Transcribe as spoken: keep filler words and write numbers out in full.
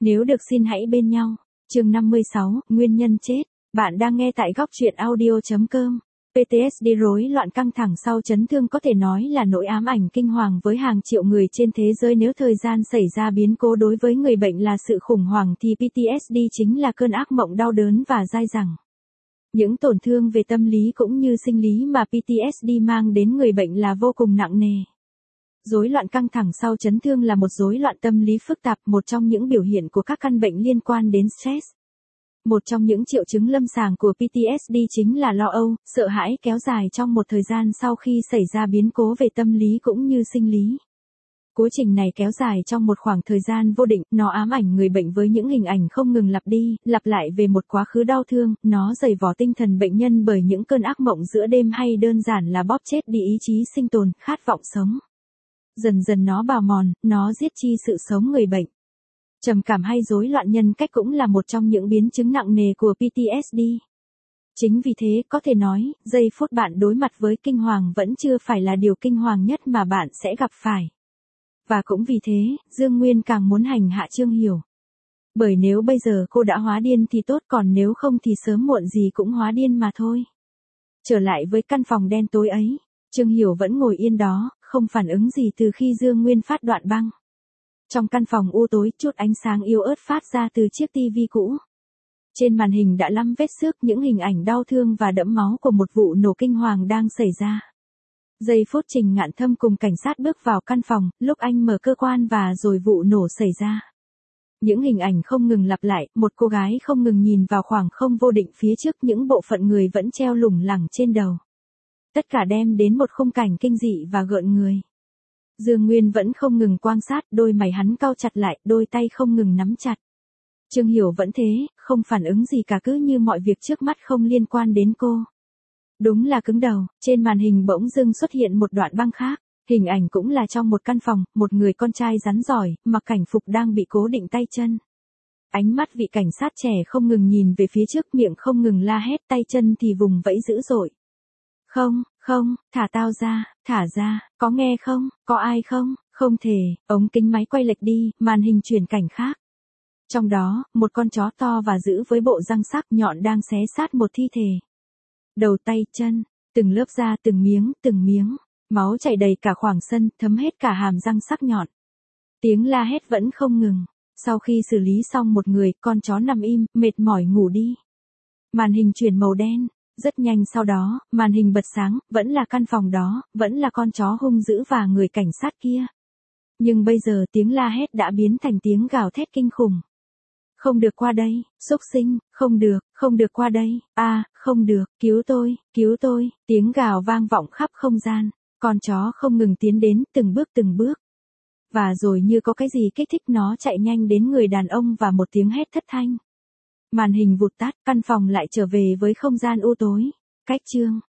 Nếu được xin hãy bên nhau. Chương năm mươi sáu, nguyên nhân chết. Bạn đang nghe tại góc truyện audio chấm com. pê tê ét đê rối loạn căng thẳng sau chấn thương có thể nói là nỗi ám ảnh kinh hoàng với hàng triệu người trên thế giới. Nếu thời gian xảy ra biến cố đối với người bệnh là sự khủng hoảng thì pê tê ét đê chính là cơn ác mộng đau đớn và dai dẳng. Những tổn thương về tâm lý cũng như sinh lý mà pê tê ét đê mang đến người bệnh là vô cùng nặng nề. Rối loạn căng thẳng sau chấn thương là một rối loạn tâm lý phức tạp, một trong những biểu hiện của các căn bệnh liên quan đến stress. Một trong những triệu chứng lâm sàng của pê tê ét đê chính là lo âu, sợ hãi kéo dài trong một thời gian sau khi xảy ra biến cố về tâm lý cũng như sinh lý. Quá trình này kéo dài trong một khoảng thời gian vô định, nó ám ảnh người bệnh với những hình ảnh không ngừng lặp đi, lặp lại về một quá khứ đau thương, nó dày vò tinh thần bệnh nhân bởi những cơn ác mộng giữa đêm hay đơn giản là bóp chết đi ý chí sinh tồn, khát vọng sống. Dần dần nó bào mòn, nó giết chi sự sống người bệnh. Trầm cảm hay rối loạn nhân cách cũng là một trong những biến chứng nặng nề của pê tê ét đê. Chính vì thế, có thể nói, giây phút bạn đối mặt với kinh hoàng vẫn chưa phải là điều kinh hoàng nhất mà bạn sẽ gặp phải. Và cũng vì thế, Dương Nguyên càng muốn hành hạ Trương Hiểu. Bởi nếu bây giờ cô đã hóa điên thì tốt, còn nếu không thì sớm muộn gì cũng hóa điên mà thôi. Trở lại với căn phòng đen tối ấy, Trương Hiểu vẫn ngồi yên đó, không phản ứng gì từ khi Dương Nguyên phát đoạn băng. Trong căn phòng u tối, chút ánh sáng yếu ớt phát ra từ chiếc tivi cũ. Trên màn hình đã lăm vết xước, những hình ảnh đau thương và đẫm máu của một vụ nổ kinh hoàng đang xảy ra. Giây phút Trình Ngạn Thâm cùng cảnh sát bước vào căn phòng, lúc anh mở cơ quan và rồi vụ nổ xảy ra. Những hình ảnh không ngừng lặp lại, một cô gái không ngừng nhìn vào khoảng không vô định phía trước, những bộ phận người vẫn treo lủng lẳng trên đầu. Tất cả đem đến một khung cảnh kinh dị và gợn người. Dương Nguyên vẫn không ngừng quan sát, đôi mày hắn cau chặt lại, đôi tay không ngừng nắm chặt. Trương Hiểu vẫn thế, không phản ứng gì cả, cứ như mọi việc trước mắt không liên quan đến cô. Đúng là cứng đầu, trên màn hình bỗng dưng xuất hiện một đoạn băng khác. Hình ảnh cũng là trong một căn phòng, một người con trai rắn giỏi, mặc cảnh phục đang bị cố định tay chân. Ánh mắt vị cảnh sát trẻ không ngừng nhìn về phía trước, miệng không ngừng la hét, tay chân thì vùng vẫy dữ dội. Không, không, thả tao ra, thả ra, có nghe không, có ai không, không thể, ống kính máy quay lệch đi, màn hình chuyển cảnh khác. Trong đó, một con chó to và dữ với bộ răng sắc nhọn đang xé sát một thi thể. Đầu tay chân, từng lớp da từng miếng, từng miếng, máu chảy đầy cả khoảng sân, thấm hết cả hàm răng sắc nhọn. Tiếng la hét vẫn không ngừng. Sau khi xử lý xong một người, con chó nằm im, mệt mỏi ngủ đi. Màn hình chuyển màu đen. Rất nhanh sau đó, màn hình bật sáng, vẫn là căn phòng đó, vẫn là con chó hung dữ và người cảnh sát kia. Nhưng bây giờ tiếng la hét đã biến thành tiếng gào thét kinh khủng. Không được qua đây, xúc sinh, không được, không được qua đây, a, à, không được, cứu tôi, cứu tôi, tiếng gào vang vọng khắp không gian, con chó không ngừng tiến đến, từng bước từng bước. Và rồi như có cái gì kích thích nó chạy nhanh đến người đàn ông và một tiếng hét thất thanh. Màn hình vụt tắt, căn phòng lại trở về với không gian u tối. Cách chương.